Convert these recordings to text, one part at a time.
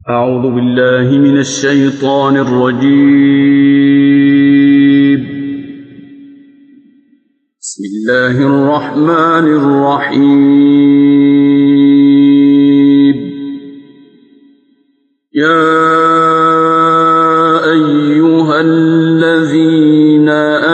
أعوذ بالله من الشيطان الرجيم. بسم الله الرحمن الرحيم. يا أيها الذين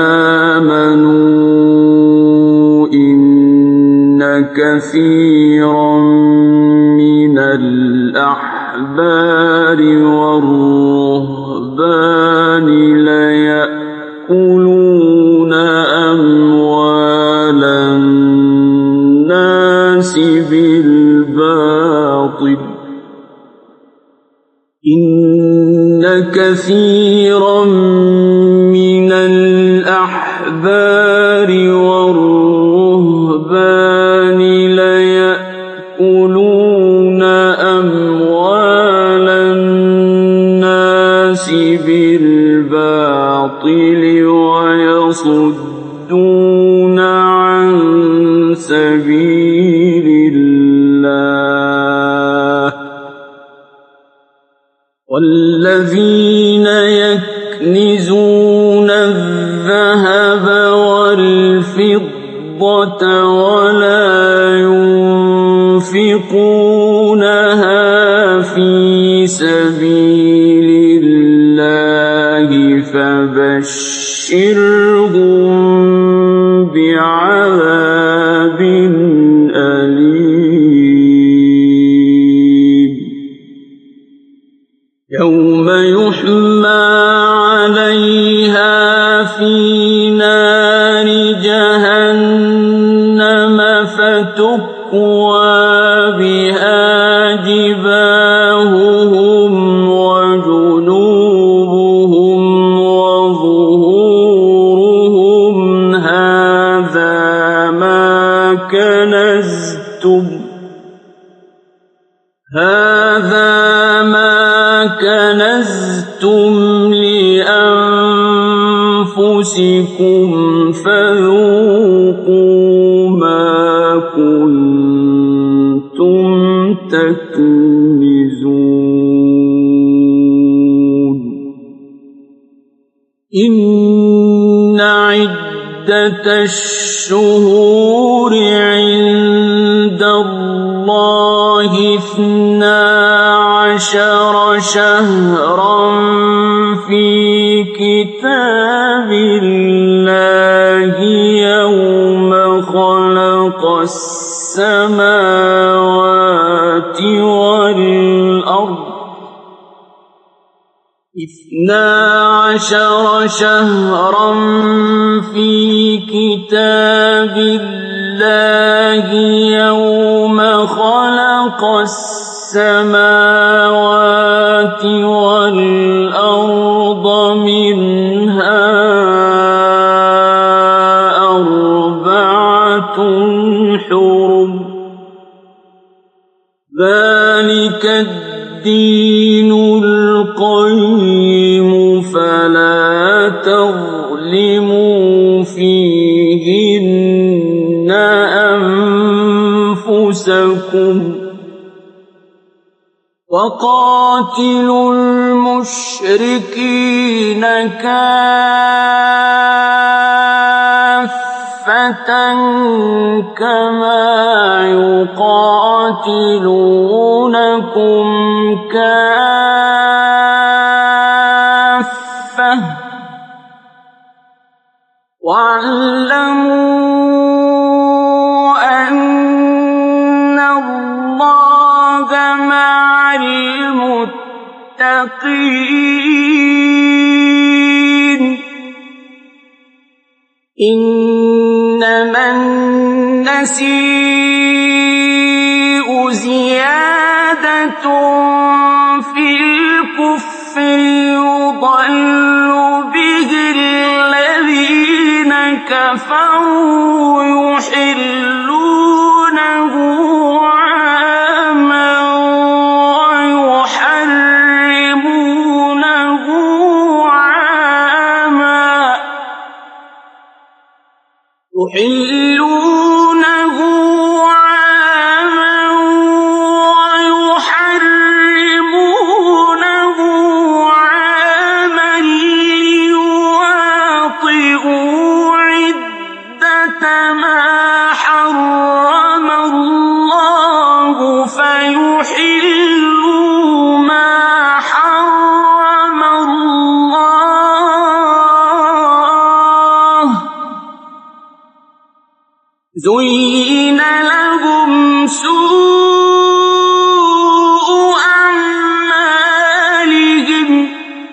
آمنوا إن كثيرا من الأحبار والرهبان ليأكلون أموال الناس بالباطل إن كثيرا من الأحبار والرهبان ليأكلون أموال الناس بالباطل ويصدون عن سبيل الله والذين يكنزون الذهب والفضة ولا ينفقونها في سبيل الله فبشرهم بعذاب أليم يوم يحمى عليها في نار جهنم فتكوى بها جباههم وجنوبهم وظهورهم هذا ما كنزتم لأنفسكم فذوقوا ما كنتم تكنزون إن عدة الشهور عند الله 12 شهرا في كتاب الله يوم خلق السماوات والأرض 12 شهرا في كتاب الله يوم خلق السماوات والأرض منها 4 حرم ذلك الدين القيم فلا تظلموا فيهن أنفسكم وقاتلوا المشركين كافة كما يقاتلونكم كافة واعلموا أن الله مع المتقين إنما النسيء زيادة في الكفر يضل به الذين كفروا يحلونه عاما ويحرمونه عاما عاما ويحرمونه زين لهم سوء أعمالهم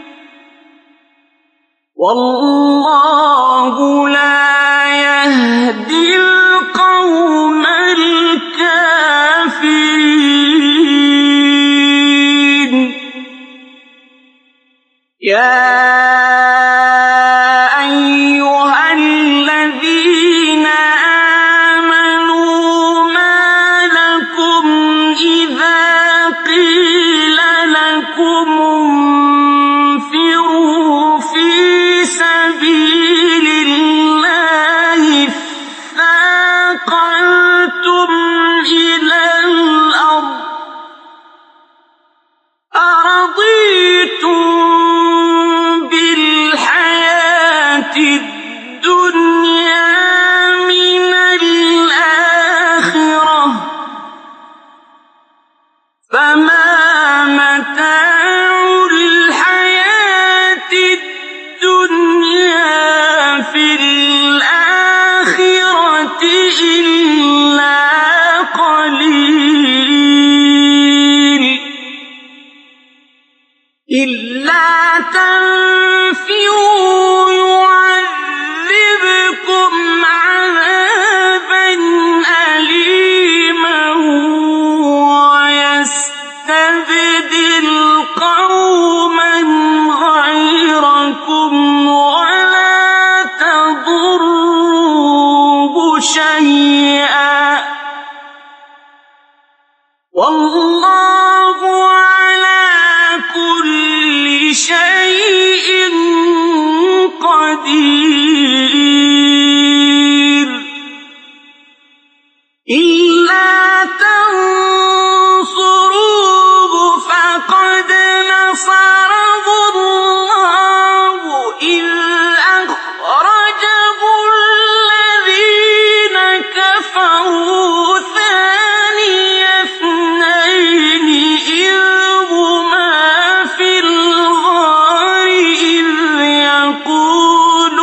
والله لا يهدي القوم الكافرين. يا أيها الذين آمنوا ما لكم إذا قيل لكم انفروا في سبيل الله اثاقلتم إلى الأرض أرضيتم بالحياة الدنيا من الآخرة فما متاع الحياة الدنيا في الآخرة إلا قليل. إلا تنفروا يعذبكم عذابا أليما ويستبدل قوما غيركم ولا تضروه شيئا والله على كل شيء قدير. إلا تنصروه فقد نصره الله إذ أخرجه الذين كفروا ثاني اثنين إذ هما في الغار إذ يقول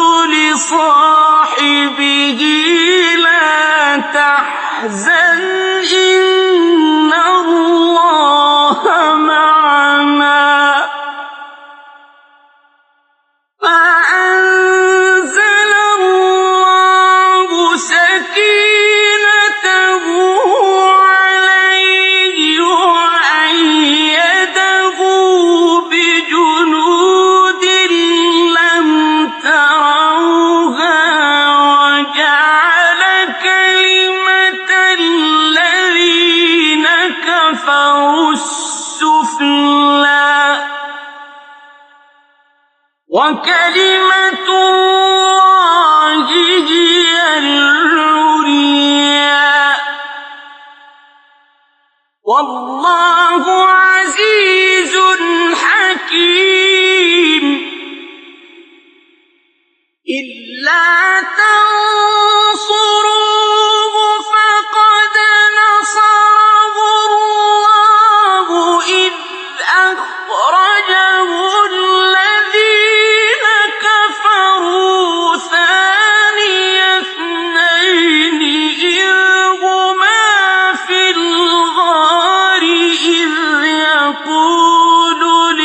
لصاحبه لا تحزن إن الله معنا فأنزل الله سكينته عليه وأيده بجنود لم تروها وجعل كلمة الذين كفروا السفلى وكلمة الله هي العليا والله عزيز حكيم. إلا تنصروه فقد نصره الله إذ أخرجه الذين كفروا ثاني اثنين إذ هما في الغار إذ يقول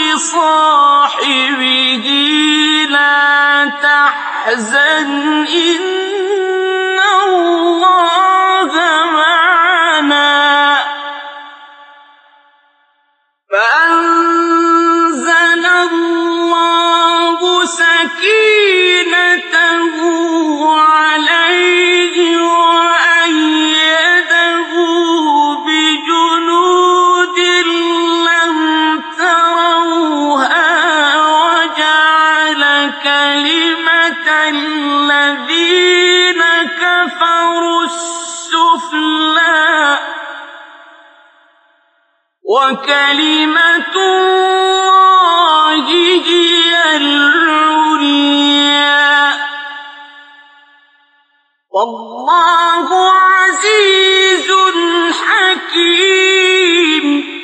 لصاحبه لا تحزن إن الله معنا فأنزل الله سكينته عليه وأيده بجنود لم تروها وجعل كلمة الذين كفروا السفلى وكلمة الله هي العليا والله عزيز حكيم.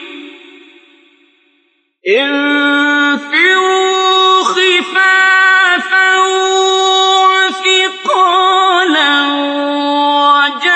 انفروا خفافا وثقالا وجاهدوا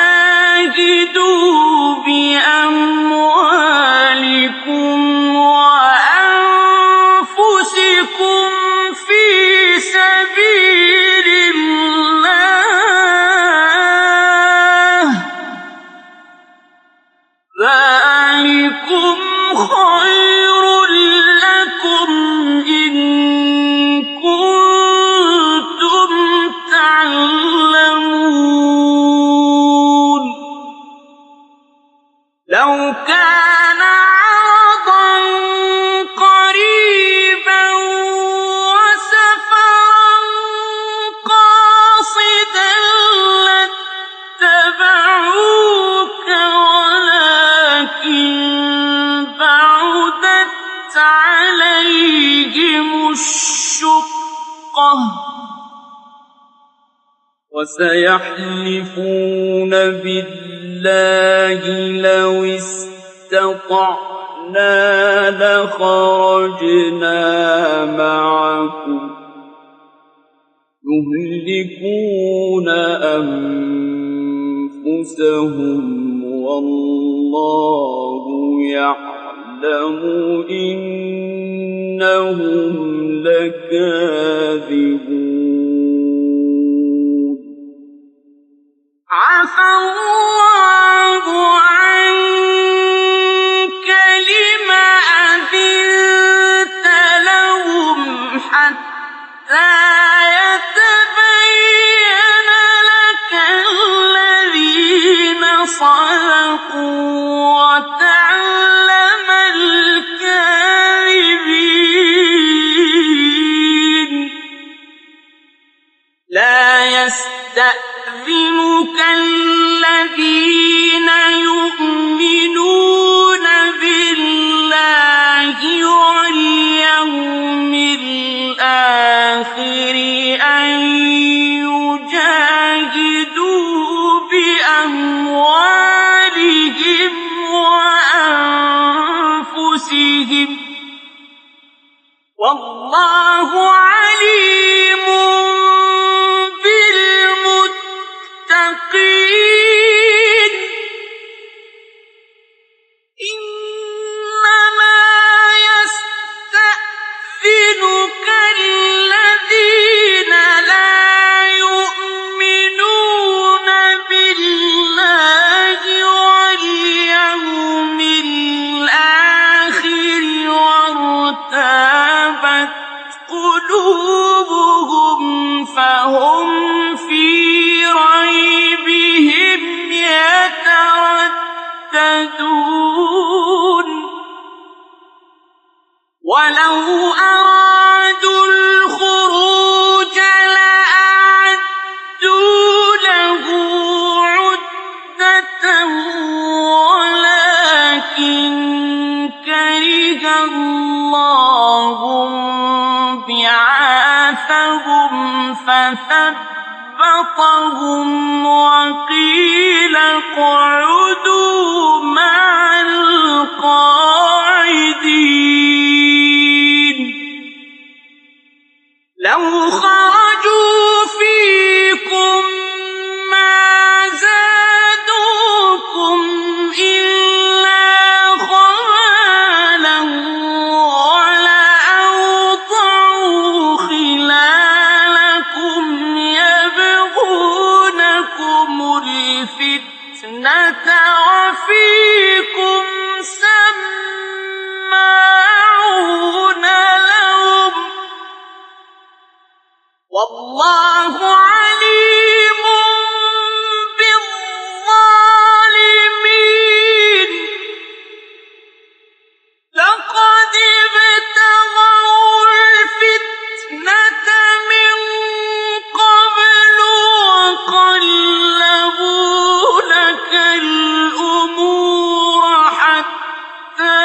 عليهم الشقة وسيحلفون بالله لو استطعنا لخرجنا معكم يهلكون أنفسهم والله يعلم إنهم لكاذبون عفى الله عنك لم أذنت لهم حتى يتبين لك الذين صدقوا وتعلم الكاذبين لا يستأذنك الذين يؤمنون بالله واليوم الآخر أن يجاهدوا بأموالهم وأنفسهم والله عليم بالمتقين إنما يستأذنك الذين لا يؤمنون بالله واليوم الآخر وارتابت قلوبهم فهم في ريبهم يترددون ولو أرادوا الخروج لأعدوا له عدة ولكن كره الله بعاثهم فثبطهم وقيل اقعدوا مع القاعدين لو خرجوا فيكم ما زادوكم إلا خبالا ولأوضعوا خلالكم يبغونكم الفتنة وفيكم سماعون لهم والله عليم بالظالمين لقد ابتغوا الفتنة من قبل وقلبوا لك الأمور حتى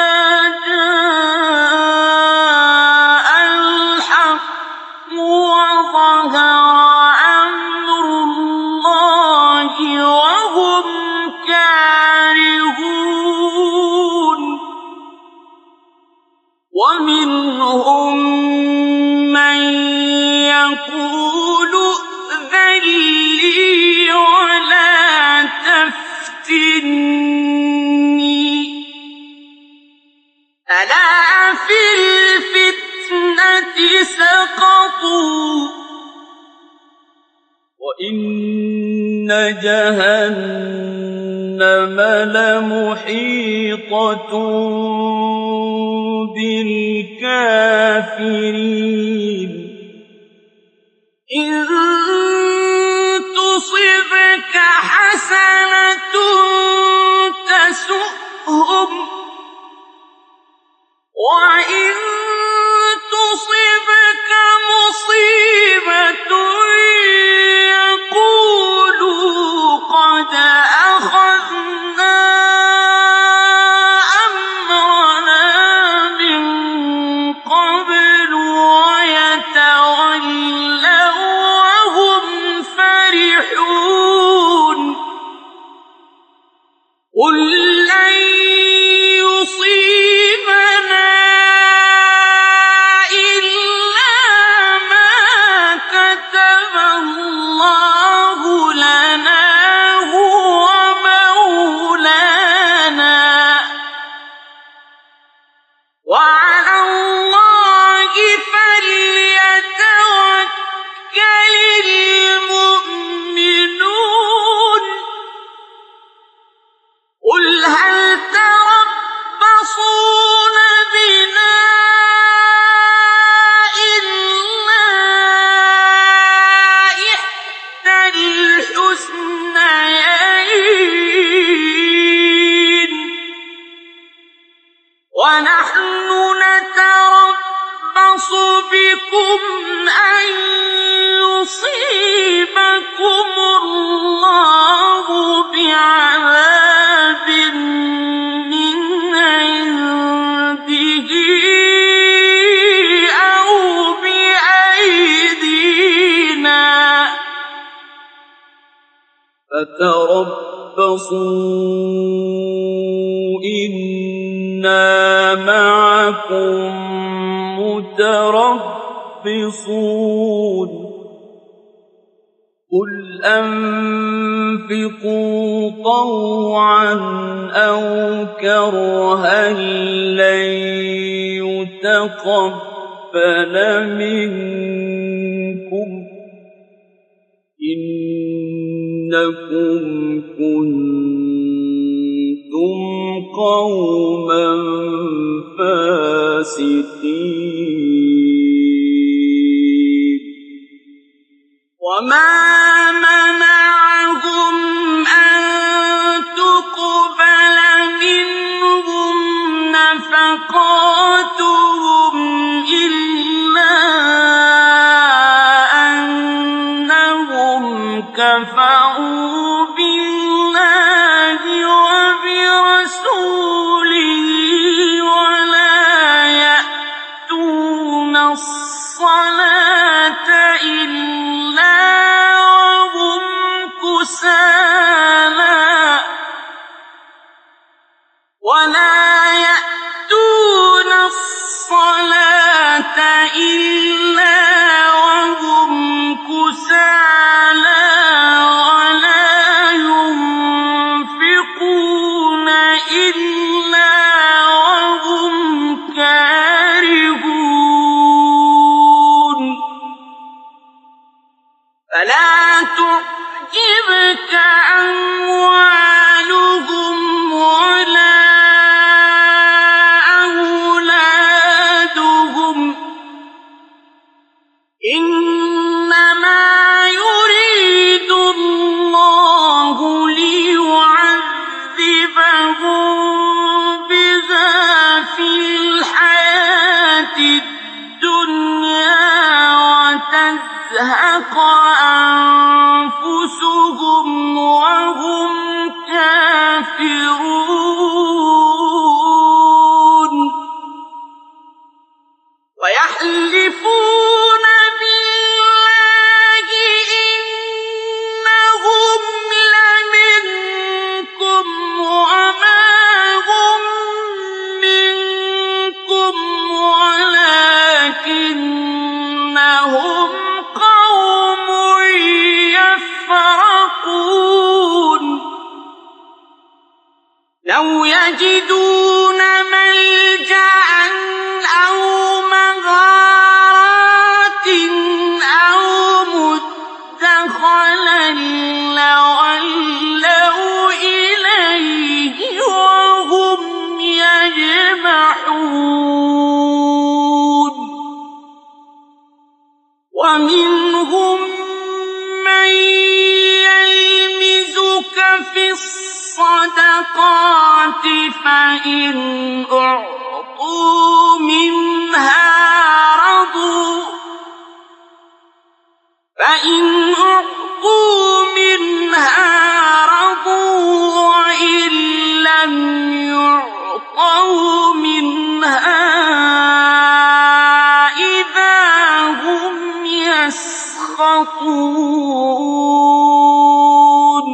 جاء الحق وظهر أمر الله وهم كارهون ومنهم من يقول ائذن لي ولا تفتني ألا في الفتنة سقطوا وإن جهنم لمحيطة بالكافرين إن تصبك حسنة تسؤهم وإن تصبك مصيبة يقولوا قد أخذنا أمرنا من اللَّهِ فَلْيَتَوَكَّلِ الْمُؤْمِنُونَ قُلْ هَلْ تَرَبَّصُونَ بِنَا إِلَّا إِحْدَى الْحُسْنَيَيْنِ وَنَحْنُ نَتَرَبَّصُ بِكُمْ أَن يُصِيبَكُمُ اللَّهُ بِعَذَابٍ مِّنْ عِندِهِ أَوْ بِأَيْدِينَا فَتَرَبَّصُوا إِنَّا مَعَكُم مُّتَرَبِّصُونَ قُلْ أَنفِقُوا طَوْعًا أَوْ كَرْهًا لَّن يُتَقَبَّلَ مِنكُمْ إِنَّكُمْ كُنتُمْ قَوْمًا فَاسِقِينَ وَمَا مَنَعَهُمْ أَن تُقْبَلَ مِنْهُمْ نَفَقَاتُهُمْ إِلَّا أَنَّهُمْ كَفَرُوا بِاللَّهِ وَبِرَسُولِهِ وَلَا يَأْتُونَ الصَّلَاةَ إِلَّا وَهُمْ كُسَالَىٰ وَلَا يُنفِقُونَ إِلَّا وَهُمْ كَارِهُونَ فَلَا تُعْجِبْكَ أَمْوَالُهُمْ وَلَا أَوْلَادُهُمْ ۚ إِنَّمَا يُرِيدُ اللَّهُ لِيُعَذِّبَهُم بِهَا فِي الْحَيَاةِ الدُّنْيَا وَتَزْهَقَ أَنفُسُهُمْ وَهُمْ كَافِرُونَ وَيَحْلِفُونَ بِاللَّهِ إِنَّهُمْ لَمِنكُمْ وَمَا هُم مِّنكُمْ وَلَٰكِنَّهُمْ قَوْمٌ يَفْرَقُونَ لَوْ يَجِدُونَ مَلْجَأً أَوْ مَغَارَاتٍ أَوْ مُدَّخَلًا لَّوَلَّوْا إِلَيْهِ وَهُمْ يَجْمَحُونَ وَمِنْهُم مَّن يَلْمِزُكَ فِي الصَّدَقَاتِ فَإِنْ أُعْطُوا مِنْهَا رَضُوا وَإِن لَّمْ يُعْطَوْا مِنْهَا إِذَا هُمْ يَسْخَطُونَ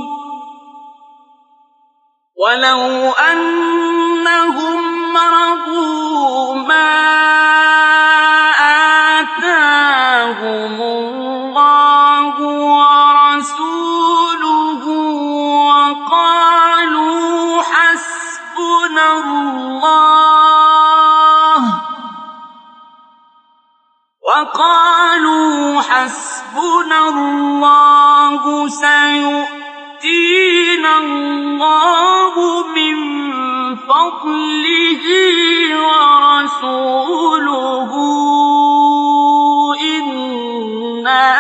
وَلَوْ أَنَّهُمْ رَضُوا مَا آتَاهُمُ اللَّهُ وَرَسُولُهُ وَقَالُوا حَسْبُنَا اللَّهُ وقالوا حسبنا الله سيؤتينا الله من فضله ورسوله إنا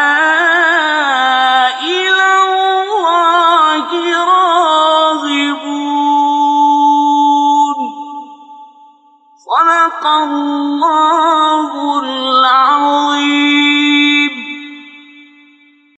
إلى الله راغبون. صدق الله